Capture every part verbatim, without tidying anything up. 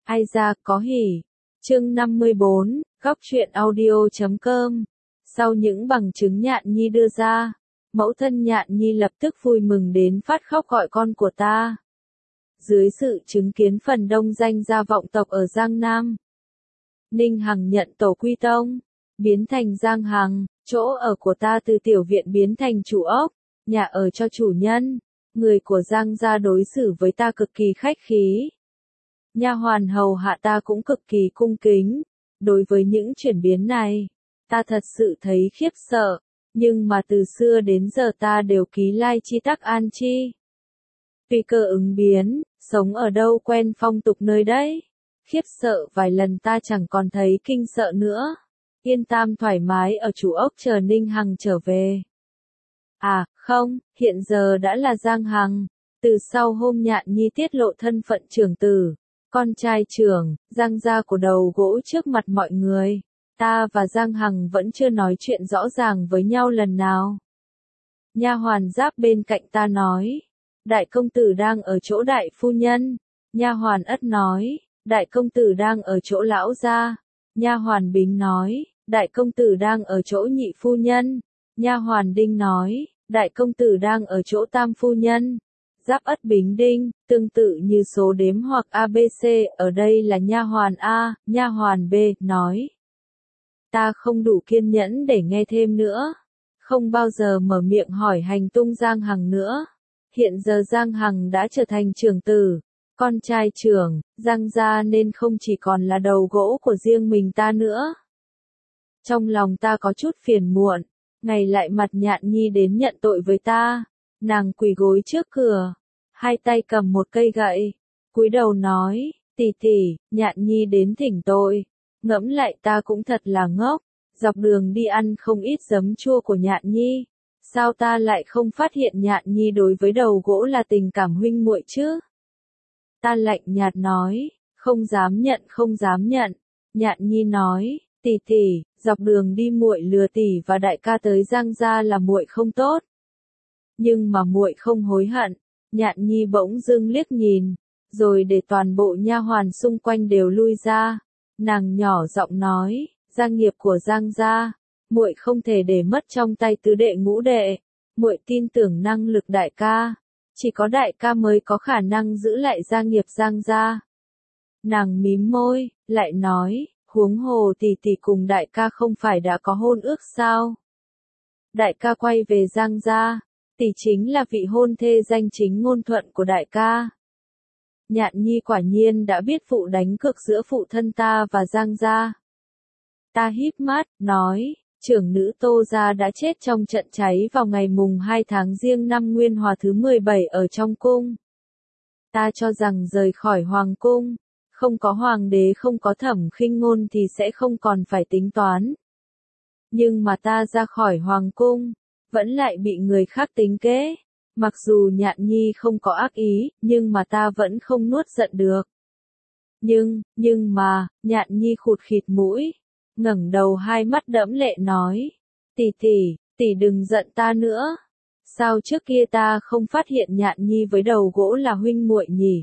Ai ra có hỉ. Chương năm mươi bốn, góc truyện audio chấm com. Sau những bằng chứng Nhạn Nhi đưa ra, mẫu thân Nhạn Nhi lập tức vui mừng đến phát khóc gọi con của ta. Dưới sự chứng kiến phần đông danh gia vọng tộc ở Giang Nam, Ninh Hằng nhận tổ quy tông, biến thành Giang Hằng, chỗ ở của ta từ tiểu viện biến thành chủ ốc, nhà ở cho chủ nhân. Người của Giang gia đối xử với ta cực kỳ khách khí. Nha hoàn hầu hạ ta cũng cực kỳ cung kính. Đối với những chuyển biến này, ta thật sự thấy khiếp sợ, nhưng mà từ xưa đến giờ ta đều ký lai chi tắc an chi. Tùy cơ ứng biến, sống ở đâu quen phong tục nơi đấy. Khiếp sợ vài lần ta chẳng còn thấy kinh sợ nữa. Yên tam thoải mái ở chủ ốc chờ Ninh Hằng trở về. À, không, hiện giờ đã là Giang Hằng. Từ sau hôm Nhạn Nhi tiết lộ thân phận trưởng tử, con trai trưởng, Giang gia của đầu gỗ trước mặt mọi người, ta và Giang Hằng vẫn chưa nói chuyện rõ ràng với nhau lần nào. Nha hoàn giáp bên cạnh ta nói, đại công tử đang ở chỗ đại phu nhân. Nha hoàn ất nói, đại công tử đang ở chỗ lão gia. Nha hoàn Bính nói, đại công tử đang ở chỗ nhị phu nhân. Nha hoàn Đinh nói, đại công tử đang ở chỗ tam phu nhân. Giáp ất Bính Đinh, tương tự như số đếm hoặc a bê xê, ở đây là nha hoàn A, nha hoàn B, nói. Ta không đủ kiên nhẫn để nghe thêm nữa. Không bao giờ mở miệng hỏi hành tung Giang Hằng nữa. Hiện giờ Giang Hằng đã trở thành trưởng tử, con trai trưởng, Giang gia nên không chỉ còn là đầu gỗ của riêng mình ta nữa. Trong lòng ta có chút phiền muộn, ngày lại mặt Nhạn Nhi đến nhận tội với ta. Nàng quỳ gối trước cửa, hai tay cầm một cây gậy, cúi đầu nói, tỷ tỷ, Nhạn Nhi đến thỉnh tội. Ngẫm lại ta cũng thật là ngốc, dọc đường đi ăn không ít giấm chua của Nhạn Nhi. Sao ta lại không phát hiện Nhạn Nhi đối với đầu gỗ là tình cảm huynh muội chứ? Ta lạnh nhạt nói, không dám nhận không dám nhận. Nhạn Nhi nói, tỷ tỷ, dọc đường đi muội lừa tỷ và đại ca tới Giang gia là muội không tốt. Nhưng mà muội không hối hận. Nhạn Nhi bỗng dưng liếc nhìn, rồi để toàn bộ nha hoàn xung quanh đều lui ra. Nàng nhỏ giọng nói, gia nghiệp của Giang gia, muội không thể để mất trong tay tứ đệ ngũ đệ. Muội tin tưởng năng lực đại ca, chỉ có đại ca mới có khả năng giữ lại gia nghiệp Giang gia. Nàng mím môi, lại nói, huống hồ tỷ tỷ cùng đại ca không phải đã có hôn ước sao? Đại ca quay về Giang gia, tỷ chính là vị hôn thê danh chính ngôn thuận của đại ca. Nhạn Nhi quả nhiên đã biết phụ đánh cược giữa phụ thân ta và Giang gia. Ta híp mắt, nói, trưởng nữ Tô gia đã chết trong trận cháy vào ngày mùng hai tháng Giêng năm Nguyên Hòa thứ mười bảy ở trong cung. Ta cho rằng rời khỏi hoàng cung, không có hoàng đế không có Thẩm Khinh Ngôn thì sẽ không còn phải tính toán. Nhưng mà ta ra khỏi hoàng cung, vẫn lại bị người khác tính kế. Mặc dù Nhạn Nhi không có ác ý, nhưng mà ta vẫn không nuốt giận được. Nhưng, nhưng mà, Nhạn Nhi khụt khịt mũi, ngẩng đầu hai mắt đẫm lệ nói, tỷ tỷ, tỷ đừng giận ta nữa. Sao trước kia ta không phát hiện Nhạn Nhi với đầu gỗ là huynh muội nhỉ?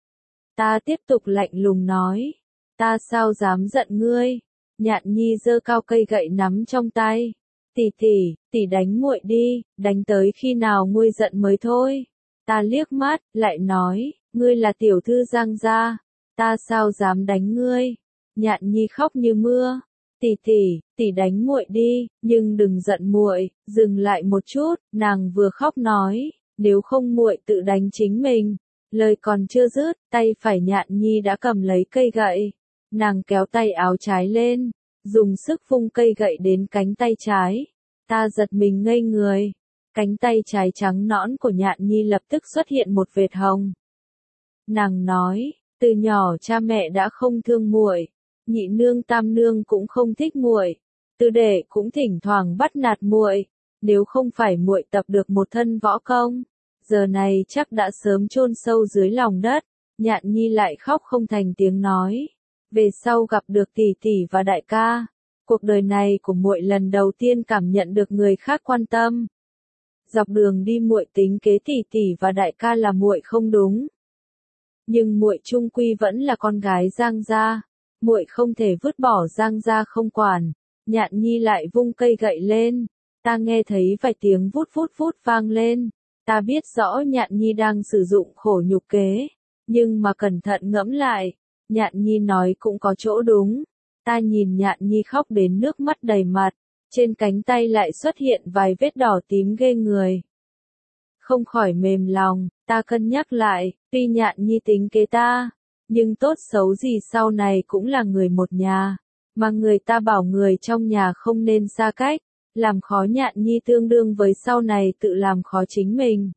Ta tiếp tục lạnh lùng nói, ta sao dám giận ngươi? Nhạn Nhi giơ cao cây gậy nắm trong tay. Tỷ tỷ, tỷ đánh muội đi, đánh tới khi nào nguôi giận mới thôi. Ta liếc mắt, lại nói, ngươi là tiểu thư Giang gia, ta sao dám đánh ngươi? Nhạn Nhi khóc như mưa. Tỷ tỷ, tỷ đánh muội đi, nhưng đừng giận muội. Dừng lại một chút, nàng vừa khóc nói, nếu không muội tự đánh chính mình. Lời còn chưa dứt, tay phải Nhạn Nhi đã cầm lấy cây gậy. Nàng kéo tay áo trái lên, dùng sức vung cây gậy đến cánh tay trái. Ta giật mình ngây người. Cánh tay trái trắng nõn của Nhạn Nhi lập tức xuất hiện một vệt hồng. Nàng nói, từ nhỏ cha mẹ đã không thương muội, nhị nương tam nương cũng không thích muội, tư đệ cũng thỉnh thoảng bắt nạt muội. Nếu không phải muội tập được một thân võ công, giờ này chắc đã sớm chôn sâu dưới lòng đất. Nhạn Nhi lại khóc không thành tiếng nói. Về sau gặp được tỷ tỷ và đại ca, cuộc đời này của muội lần đầu tiên cảm nhận được người khác quan tâm. Dọc đường đi muội tính kế tỷ tỷ và đại ca là muội không đúng. nhưng muội chung quy vẫn là con gái Giang gia, muội không thể vứt bỏ Giang gia không quản. Nhạn Nhi lại vung cây gậy lên, ta nghe thấy vài tiếng vút vút vút vang lên, ta biết rõ Nhạn Nhi đang sử dụng khổ nhục kế, nhưng mà cẩn thận ngẫm lại, Nhạn Nhi nói cũng có chỗ đúng. Ta nhìn Nhạn Nhi khóc đến nước mắt đầy mặt, trên cánh tay lại xuất hiện vài vết đỏ tím ghê người. Không khỏi mềm lòng, ta cân nhắc lại, tuy Nhạn Nhi tính kế ta, nhưng tốt xấu gì sau này cũng là người một nhà, mà người ta bảo người trong nhà không nên xa cách, làm khó Nhạn Nhi tương đương với sau này tự làm khó chính mình.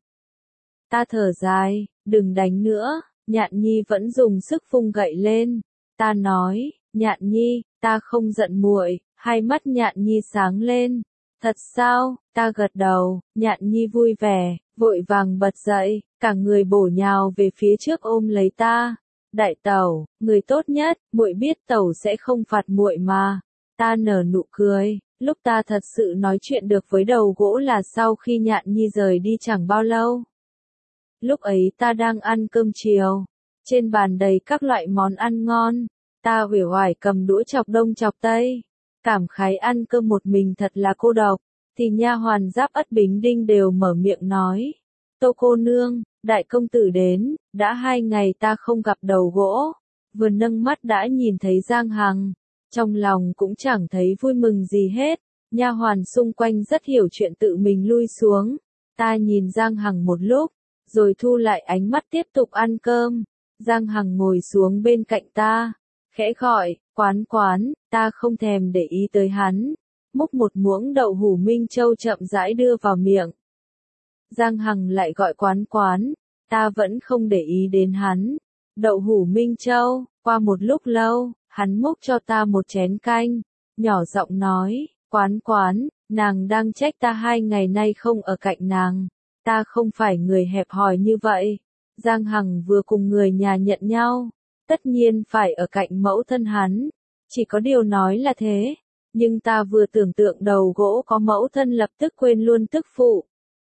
Ta thở dài, đừng đánh nữa, Nhạn Nhi vẫn dùng sức vung gậy lên. Ta nói, Nhạn Nhi, ta không giận muội. Hai mắt Nhạn Nhi sáng lên. Thật sao? Ta gật đầu, Nhạn Nhi vui vẻ, vội vàng bật dậy, cả người bổ nhào về phía trước ôm lấy ta. Đại tẩu, người tốt nhất, muội biết tẩu sẽ không phạt muội mà. Ta nở nụ cười, lúc ta thật sự nói chuyện được với đầu gỗ là sau khi Nhạn Nhi rời đi chẳng bao lâu. Lúc ấy ta đang ăn cơm chiều, trên bàn đầy các loại món ăn ngon, ta uể oải cầm đũa chọc đông chọc tây, cảm khái ăn cơm một mình thật là cô độc, thì nha hoàn Giáp Ất Bính Đinh đều mở miệng nói, Tô cô nương, đại công tử đến, đã hai ngày ta không gặp đầu gỗ, vừa nâng mắt đã nhìn thấy Giang Hằng, trong lòng cũng chẳng thấy vui mừng gì hết, nha hoàn xung quanh rất hiểu chuyện tự mình lui xuống, ta nhìn Giang Hằng một lúc, rồi thu lại ánh mắt tiếp tục ăn cơm. Giang Hằng ngồi xuống bên cạnh ta, khẽ gọi, Quán Quán, ta không thèm để ý tới hắn, múc một muỗng đậu hủ Minh Châu chậm rãi đưa vào miệng. Giang Hằng lại gọi Quán Quán, ta vẫn không để ý đến hắn. Đậu hủ Minh Châu, qua một lúc lâu, hắn múc cho ta một chén canh, nhỏ giọng nói, Quán Quán, nàng đang trách ta hai ngày nay không ở cạnh nàng. Ta không phải người hẹp hòi như vậy. Giang Hằng vừa cùng người nhà nhận nhau, tất nhiên phải ở cạnh mẫu thân hắn. Chỉ có điều nói là thế, nhưng ta vừa tưởng tượng đầu gỗ có mẫu thân lập tức quên luôn tức phụ.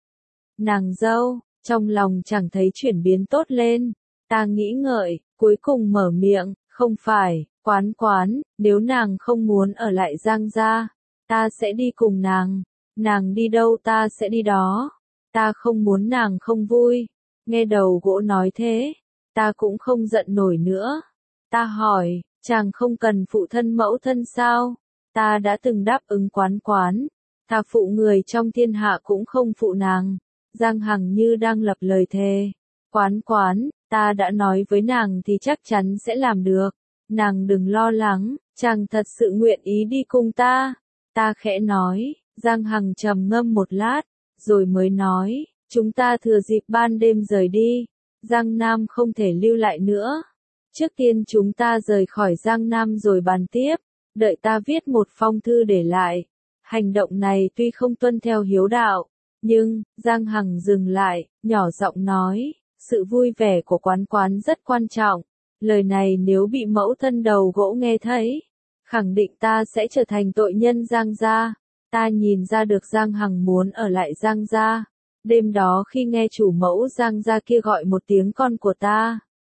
Nàng dâu, trong lòng chẳng thấy chuyển biến tốt lên. Ta nghĩ ngợi, cuối cùng mở miệng, không phải, Quán Quán, nếu nàng không muốn ở lại Giang gia, ta sẽ đi cùng nàng. Nàng đi đâu ta sẽ đi đó. Ta không muốn nàng không vui. Nghe đầu gỗ nói thế, ta cũng không giận nổi nữa. Ta hỏi, chàng không cần phụ thân mẫu thân sao? Ta đã từng đáp ứng Quán Quán, thà phụ người trong thiên hạ cũng không phụ nàng. Giang Hằng như đang lập lời thề. Quán Quán, ta đã nói với nàng thì chắc chắn sẽ làm được. Nàng đừng lo lắng, chàng thật sự nguyện ý đi cùng ta. Ta khẽ nói, Giang Hằng trầm ngâm một lát, rồi mới nói, chúng ta thừa dịp ban đêm rời đi, Giang Nam không thể lưu lại nữa. Trước tiên chúng ta rời khỏi Giang Nam rồi bàn tiếp, đợi ta viết một phong thư để lại. Hành động này tuy không tuân theo hiếu đạo, nhưng, Giang Hằng dừng lại, nhỏ giọng nói, sự vui vẻ của Quán Quán rất quan trọng. Lời này nếu bị mẫu thân đầu gỗ nghe thấy, khẳng định ta sẽ trở thành tội nhân Giang gia. Ta nhìn ra được Giang Hằng muốn ở lại Giang gia. Đêm đó khi nghe chủ mẫu Giang gia kia gọi một tiếng con của ta,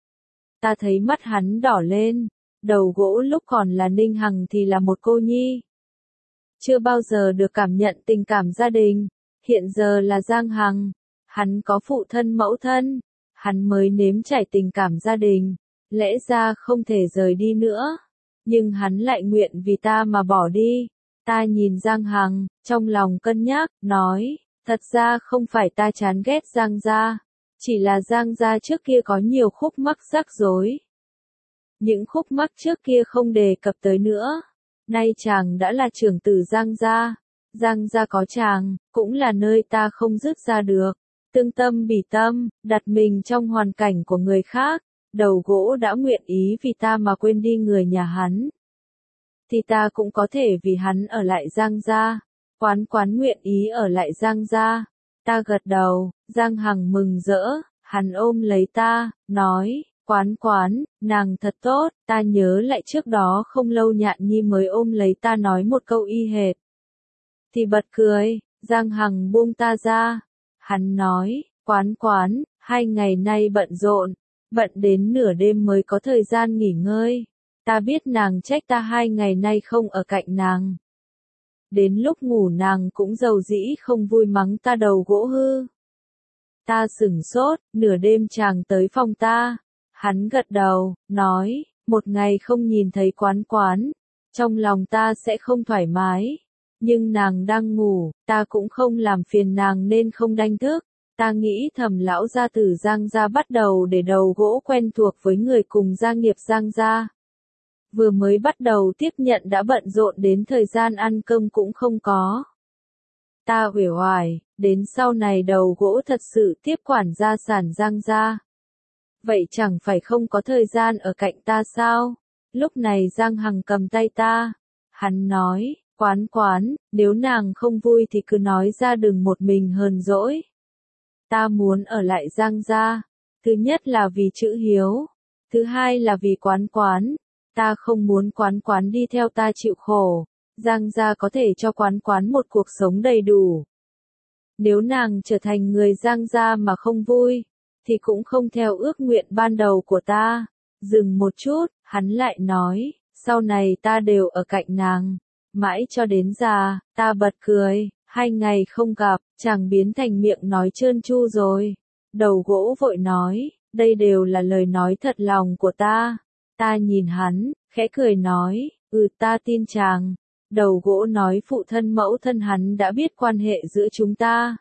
ta thấy mắt hắn đỏ lên. Đầu gỗ lúc còn là Ninh Hằng thì là một cô nhi, chưa bao giờ được cảm nhận tình cảm gia đình. Hiện giờ là Giang Hằng, hắn có phụ thân mẫu thân, hắn mới nếm trải tình cảm gia đình, lẽ ra không thể rời đi nữa, nhưng hắn lại nguyện vì ta mà bỏ đi. Ta nhìn Giang Hằng, trong lòng cân nhắc, nói, thật ra không phải ta chán ghét Giang gia, chỉ là Giang gia trước kia có nhiều khúc mắc rắc rối. Những khúc mắc trước kia không đề cập tới nữa. Nay chàng đã là trưởng tử Giang gia, Giang gia có chàng, cũng là nơi ta không dứt ra được. Tương tâm bỉ tâm, đặt mình trong hoàn cảnh của người khác, đầu gỗ đã nguyện ý vì ta mà quên đi người nhà hắn, thì ta cũng có thể vì hắn ở lại Giang gia. Quán Quán nguyện ý ở lại Giang gia. Ta gật đầu, Giang Hằng mừng rỡ, hắn ôm lấy ta, nói, Quán Quán, nàng thật tốt. Ta nhớ lại trước đó không lâu Nhạn Nhi mới ôm lấy ta nói một câu y hệt, thì bật cười. Giang Hằng buông ta ra, hắn nói, Quán Quán, hai ngày nay bận rộn, bận đến nửa đêm mới có thời gian nghỉ ngơi. Ta biết nàng trách ta hai ngày nay không ở cạnh nàng. Đến lúc ngủ nàng cũng dầu dĩ không vui mắng ta đầu gỗ hư. Ta sửng sốt, nửa đêm chàng tới phòng ta. Hắn gật đầu, nói, một ngày không nhìn thấy Quán Quán, trong lòng ta sẽ không thoải mái. Nhưng nàng đang ngủ, ta cũng không làm phiền nàng nên không đánh thức. Ta nghĩ thầm lão gia tử Giang gia bắt đầu để đầu gỗ quen thuộc với người cùng gia nghiệp Giang gia. Vừa mới bắt đầu tiếp nhận đã bận rộn đến thời gian ăn cơm cũng không có. Ta uể oải, đến sau này đầu gỗ thật sự tiếp quản gia sản Giang gia. Vậy chẳng phải không có thời gian ở cạnh ta sao? Lúc này Giang Hằng cầm tay ta. Hắn nói, Quán Quán, nếu nàng không vui thì cứ nói ra đừng một mình hờn dỗi. Ta muốn ở lại Giang gia. Thứ nhất là vì chữ hiếu. Thứ hai là vì Quán Quán. Ta không muốn Quán Quán đi theo ta chịu khổ. Giang gia có thể cho Quán Quán một cuộc sống đầy đủ. Nếu nàng trở thành người Giang gia mà không vui, thì cũng không theo ước nguyện ban đầu của ta. Dừng một chút, hắn lại nói, sau này ta đều ở cạnh nàng. Mãi cho đến già, ta bật cười, hai ngày không gặp, chàng biến thành miệng nói trơn tru rồi. Đầu gỗ vội nói, đây đều là lời nói thật lòng của ta. Ta nhìn hắn, khẽ cười nói, ừ ta tin chàng. Đầu gỗ nói phụ thân mẫu thân hắn đã biết quan hệ giữa chúng ta.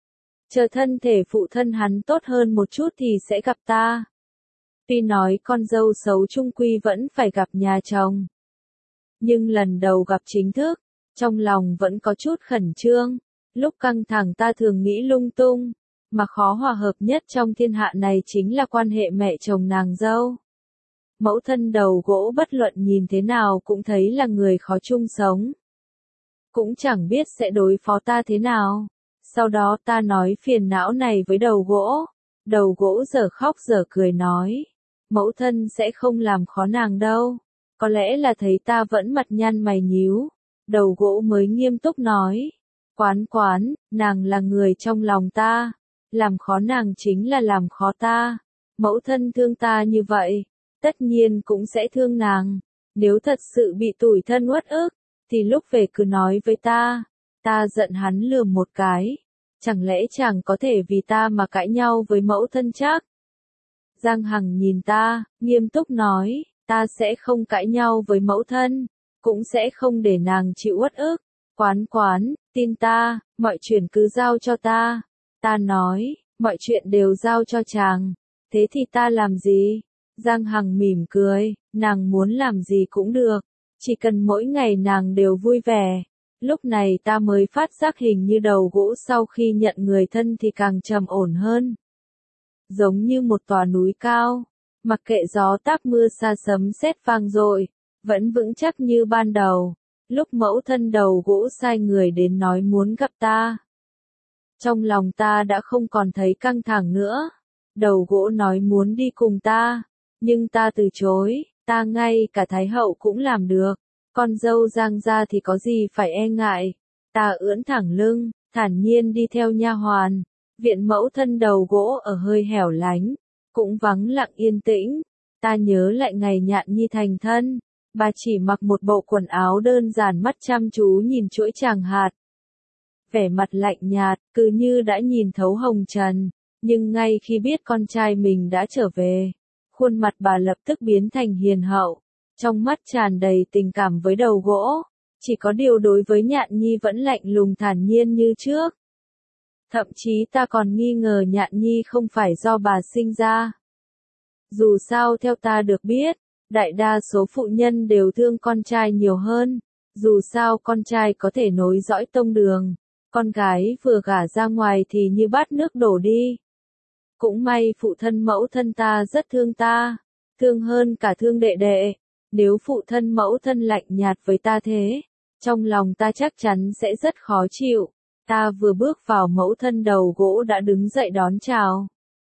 Chờ thân thể phụ thân hắn tốt hơn một chút thì sẽ gặp ta. Tuy nói con dâu xấu chung quy vẫn phải gặp nhà chồng. Nhưng lần đầu gặp chính thức, trong lòng vẫn có chút khẩn trương. Lúc căng thẳng ta thường nghĩ lung tung, mà khó hòa hợp nhất trong thiên hạ này chính là quan hệ mẹ chồng nàng dâu. Mẫu thân đầu gỗ bất luận nhìn thế nào cũng thấy là người khó chung sống. Cũng chẳng biết sẽ đối phó ta thế nào. Sau đó ta nói phiền não này với đầu gỗ. Đầu gỗ giờ khóc giờ cười nói. Mẫu thân sẽ không làm khó nàng đâu. Có lẽ là thấy ta vẫn mặt nhăn mày nhíu. Đầu gỗ mới nghiêm túc nói. Quán Quán, nàng là người trong lòng ta. Làm khó nàng chính là làm khó ta. Mẫu thân thương ta như vậy, tất nhiên cũng sẽ thương nàng. Nếu thật sự bị tủi thân uất ức, thì lúc về cứ nói với ta. Ta giận hắn lườm một cái. Chẳng lẽ chàng có thể vì ta mà cãi nhau với mẫu thân chắc? Giang Hằng nhìn ta, nghiêm túc nói, ta sẽ không cãi nhau với mẫu thân, cũng sẽ không để nàng chịu uất ức. Quán Quán, tin ta, mọi chuyện cứ giao cho ta. Ta nói, mọi chuyện đều giao cho chàng. Thế thì ta làm gì? Giang Hằng mỉm cười, nàng muốn làm gì cũng được. Chỉ cần mỗi ngày nàng đều vui vẻ. Lúc này ta mới phát giác hình như đầu gỗ sau khi nhận người thân thì càng trầm ổn hơn. Giống như một tòa núi cao, mặc kệ gió táp mưa sa sấm sét vang dội, vẫn vững chắc như ban đầu. Lúc mẫu thân đầu gỗ sai người đến nói muốn gặp ta, trong lòng ta đã không còn thấy căng thẳng nữa. Đầu gỗ nói muốn đi cùng ta, nhưng ta từ chối, ta ngay cả thái hậu cũng làm được. Con dâu Giang gia thì có gì phải e ngại. Ta ưỡn thẳng lưng, thản nhiên đi theo nha hoàn. Viện mẫu thân đầu gỗ ở hơi hẻo lánh, cũng vắng lặng yên tĩnh. Ta nhớ lại ngày Nhạn Nhi thành thân, bà chỉ mặc một bộ quần áo đơn giản, mắt chăm chú nhìn chuỗi tràng hạt. Vẻ mặt lạnh nhạt, cứ như đã nhìn thấu hồng trần. Nhưng ngay khi biết con trai mình đã trở về, khuôn mặt bà lập tức biến thành hiền hậu. Trong mắt tràn đầy tình cảm với đầu gỗ, chỉ có điều đối với Nhạn Nhi vẫn lạnh lùng thản nhiên như trước. Thậm chí ta còn nghi ngờ Nhạn Nhi không phải do bà sinh ra. Dù sao theo ta được biết, đại đa số phụ nhân đều thương con trai nhiều hơn. Dù sao con trai có thể nối dõi tông đường, con gái vừa gả ra ngoài thì như bát nước đổ đi. Cũng may phụ thân mẫu thân ta rất thương ta, thương hơn cả thương đệ đệ. Nếu phụ thân mẫu thân lạnh nhạt với ta thế, trong lòng ta chắc chắn sẽ rất khó chịu. Ta vừa bước vào mẫu thân đầu gỗ đã đứng dậy đón chào.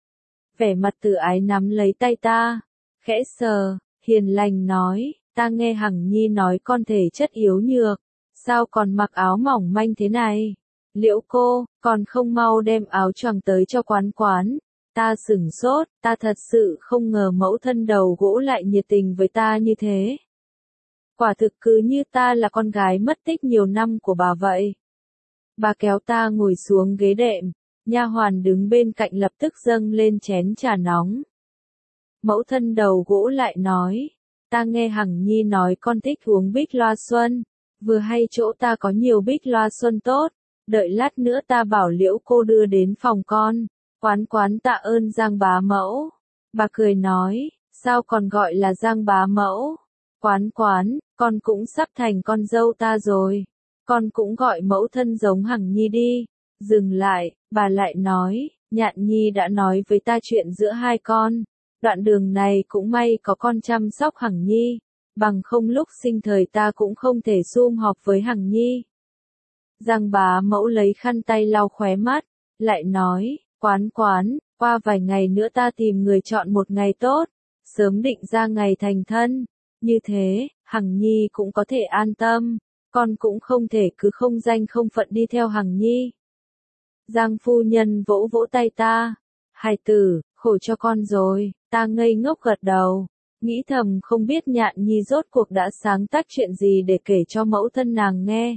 Vẻ mặt từ ái nắm lấy tay ta, khẽ sờ, hiền lành nói, ta nghe Hằng Nhi nói con thể chất yếu nhược, sao còn mặc áo mỏng manh thế này? Liễu cô, còn không mau đem áo choàng tới cho Quán Quán. Ta sửng sốt, ta thật sự không ngờ mẫu thân đầu gỗ lại nhiệt tình với ta như thế. Quả thực cứ như ta là con gái mất tích nhiều năm của bà vậy. Bà kéo ta ngồi xuống ghế đệm, nha hoàn đứng bên cạnh lập tức dâng lên chén trà nóng. Mẫu thân đầu gỗ lại nói, ta nghe Hằng Nhi nói con thích uống bích loa xuân, vừa hay chỗ ta có nhiều bích loa xuân tốt, đợi lát nữa ta bảo Liễu cô đưa đến phòng con. Quán quán tạ ơn Giang bá mẫu. Bà cười nói, sao còn gọi là Giang bá mẫu? Quán quán, con cũng sắp thành con dâu ta rồi. Con cũng gọi mẫu thân giống Hằng Nhi đi. Dừng lại, bà lại nói, Nhạn Nhi đã nói với ta chuyện giữa hai con. Đoạn đường này cũng may có con chăm sóc Hằng Nhi. Bằng không lúc sinh thời ta cũng không thể sum họp với Hằng Nhi. Giang bá mẫu lấy khăn tay lau khóe mắt, lại nói, quán quán, qua vài ngày nữa ta tìm người chọn một ngày tốt, sớm định ra ngày thành thân, như thế, Hằng Nhi cũng có thể an tâm, con cũng không thể cứ không danh không phận đi theo Hằng Nhi. Giang phu nhân vỗ vỗ tay ta, hài tử, khổ cho con rồi, ta ngây ngốc gật đầu, nghĩ thầm không biết Nhạn Nhi rốt cuộc đã sáng tác chuyện gì để kể cho mẫu thân nàng nghe.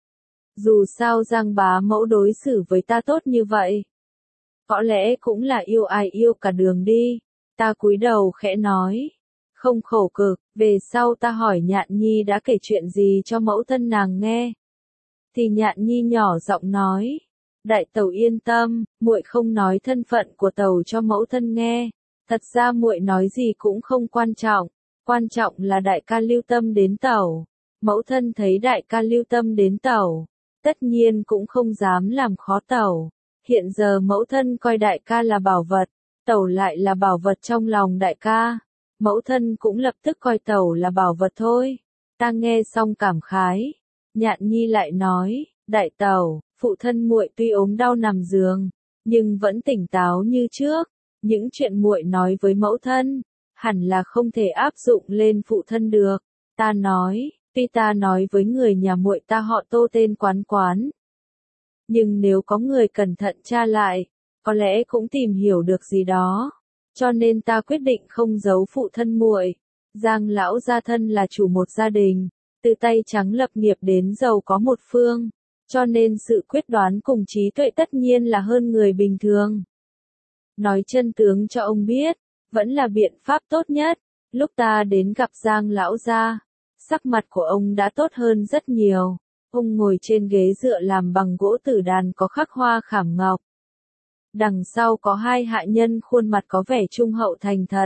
Dù sao Giang bá mẫu đối xử với ta tốt như vậy. Có lẽ cũng là yêu ai yêu cả đường đi. Ta cúi đầu khẽ nói. Không khổ cực, về sau ta hỏi Nhạn Nhi đã kể chuyện gì cho mẫu thân nàng nghe. Thì Nhạn Nhi nhỏ giọng nói. Đại tẩu yên tâm, muội không nói thân phận của tẩu cho mẫu thân nghe. Thật ra muội nói gì cũng không quan trọng. Quan trọng là đại ca lưu tâm đến tẩu. Mẫu thân thấy đại ca lưu tâm đến tẩu. Tất nhiên cũng không dám làm khó tẩu. Hiện giờ mẫu thân coi đại ca là bảo vật, tẩu lại là bảo vật trong lòng đại ca. Mẫu thân cũng lập tức coi tẩu là bảo vật thôi. Ta nghe xong cảm khái. Nhạn Nhi lại nói, đại tẩu, phụ thân muội tuy ốm đau nằm giường, nhưng vẫn tỉnh táo như trước. Những chuyện muội nói với mẫu thân, hẳn là không thể áp dụng lên phụ thân được. Ta nói, tuy ta nói với người nhà muội ta họ Tô tên quán quán. Nhưng nếu có người cẩn thận tra lại, có lẽ cũng tìm hiểu được gì đó. Cho nên ta quyết định không giấu phụ thân muội. Giang lão gia thân là chủ một gia đình, từ tay trắng lập nghiệp đến giàu có một phương. Cho nên sự quyết đoán cùng trí tuệ tất nhiên là hơn người bình thường. Nói chân tướng cho ông biết, vẫn là biện pháp tốt nhất. Lúc ta đến gặp Giang lão gia, sắc mặt của ông đã tốt hơn rất nhiều. Ông ngồi trên ghế dựa làm bằng gỗ tử đàn có khắc hoa khảm ngọc. Đằng sau có hai hạ nhân khuôn mặt có vẻ trung hậu thành thật.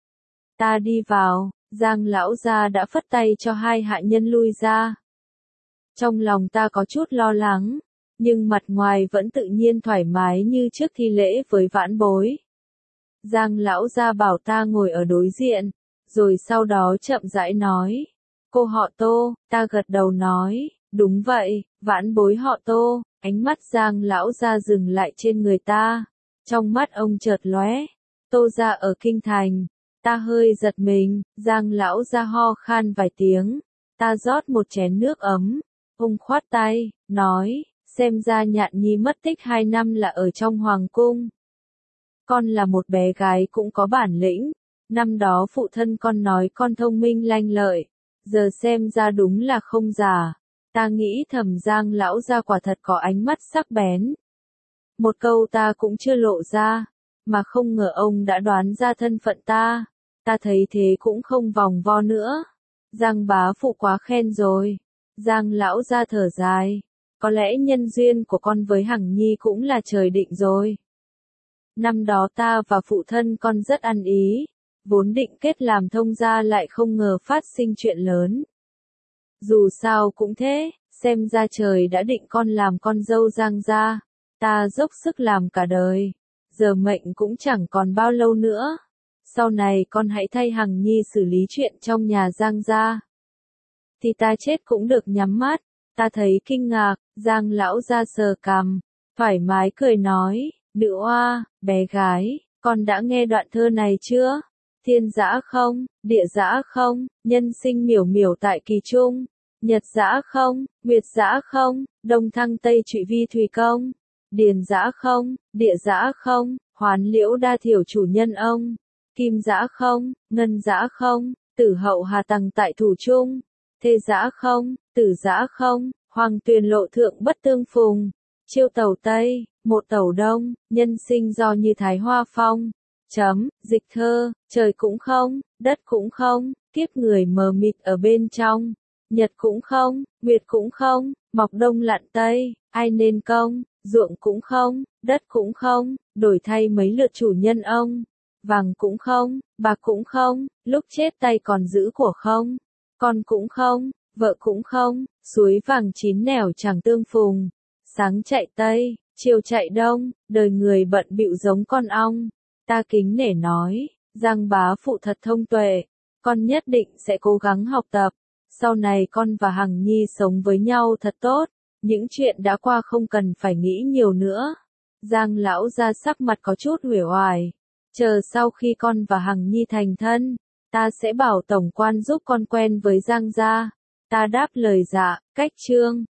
Ta đi vào, Giang lão gia đã phất tay cho hai hạ nhân lui ra. Trong lòng ta có chút lo lắng, nhưng mặt ngoài vẫn tự nhiên thoải mái như trước thi lễ với vãn bối. Giang lão gia bảo ta ngồi ở đối diện, rồi sau đó chậm rãi nói. Cô họ Tô, ta gật đầu nói. Đúng vậy, vãn bối họ Tô. Ánh mắt Giang lão gia dừng lại trên người ta. Trong mắt ông chợt lóe. Tô gia ở kinh thành. Ta hơi giật mình. Giang lão gia ho khan vài tiếng. Ta rót một chén nước ấm. Ông khoát tay, nói, xem ra Nhạn Nhi mất tích hai năm là ở trong hoàng cung. Con là một bé gái cũng có bản lĩnh. Năm đó phụ thân con nói con thông minh lanh lợi. Giờ xem ra đúng là không giả. Ta nghĩ thầm Giang lão gia quả thật có ánh mắt sắc bén. Một câu ta cũng chưa lộ ra, mà không ngờ ông đã đoán ra thân phận ta. Ta thấy thế cũng không vòng vo nữa. Giang bá phụ quá khen rồi. Giang lão gia thở dài. Có lẽ nhân duyên của con với Hằng Nhi cũng là trời định rồi. Năm đó ta và phụ thân con rất ăn ý. Vốn định kết làm thông gia lại không ngờ phát sinh chuyện lớn. Dù sao cũng thế, xem ra trời đã định con làm con dâu Giang gia. Ta dốc sức làm cả đời. Giờ mệnh cũng chẳng còn bao lâu nữa. Sau này con hãy thay Hằng Nhi xử lý chuyện trong nhà Giang gia. Thì ta chết cũng được nhắm mắt. Ta thấy kinh ngạc, Giang lão gia sờ cằm, thoải mái cười nói, nữ oa, bé gái, con đã nghe đoạn thơ này chưa? Thiên dã không, địa dã không, nhân sinh miểu miểu tại kỳ trung. Nhật dã không, nguyệt dã không, đông thăng tây trụy vi thủy công. Điền dã không, địa dã không, Hoán Liễu đa thiểu chủ nhân ông, Kim Dã không, Ngân Dã không, Tử Hậu hà tằng tại thủ trung, Thê Dã không, Tử Dã không, Hoàng tuyền lộ thượng bất tương phùng, chiêu tàu Tây, một tàu Đông, nhân sinh do như Thái Hoa Phong. Chấm, dịch thơ, trời cũng không, đất cũng không, kiếp người mờ mịt ở bên trong, nhật cũng không, nguyệt cũng không, mọc đông lặn tây, ai nên công, ruộng cũng không, đất cũng không, đổi thay mấy lượt chủ nhân ông, vàng cũng không, bạc cũng không, lúc chết tay còn giữ của không, con cũng không, vợ cũng không, suối vàng chín nẻo chẳng tương phùng, sáng chạy tây, chiều chạy đông, đời người bận bịu giống con ong. Ta kính nể nói, Giang bá phụ thật thông tuệ, con nhất định sẽ cố gắng học tập, sau này con và Hằng Nhi sống với nhau thật tốt, những chuyện đã qua không cần phải nghĩ nhiều nữa. Giang lão gia sắc mặt có chút uể oải, chờ sau khi con và Hằng Nhi thành thân, ta sẽ bảo tổng quan giúp con quen với Giang gia. Ta đáp lời dạ, cách chương.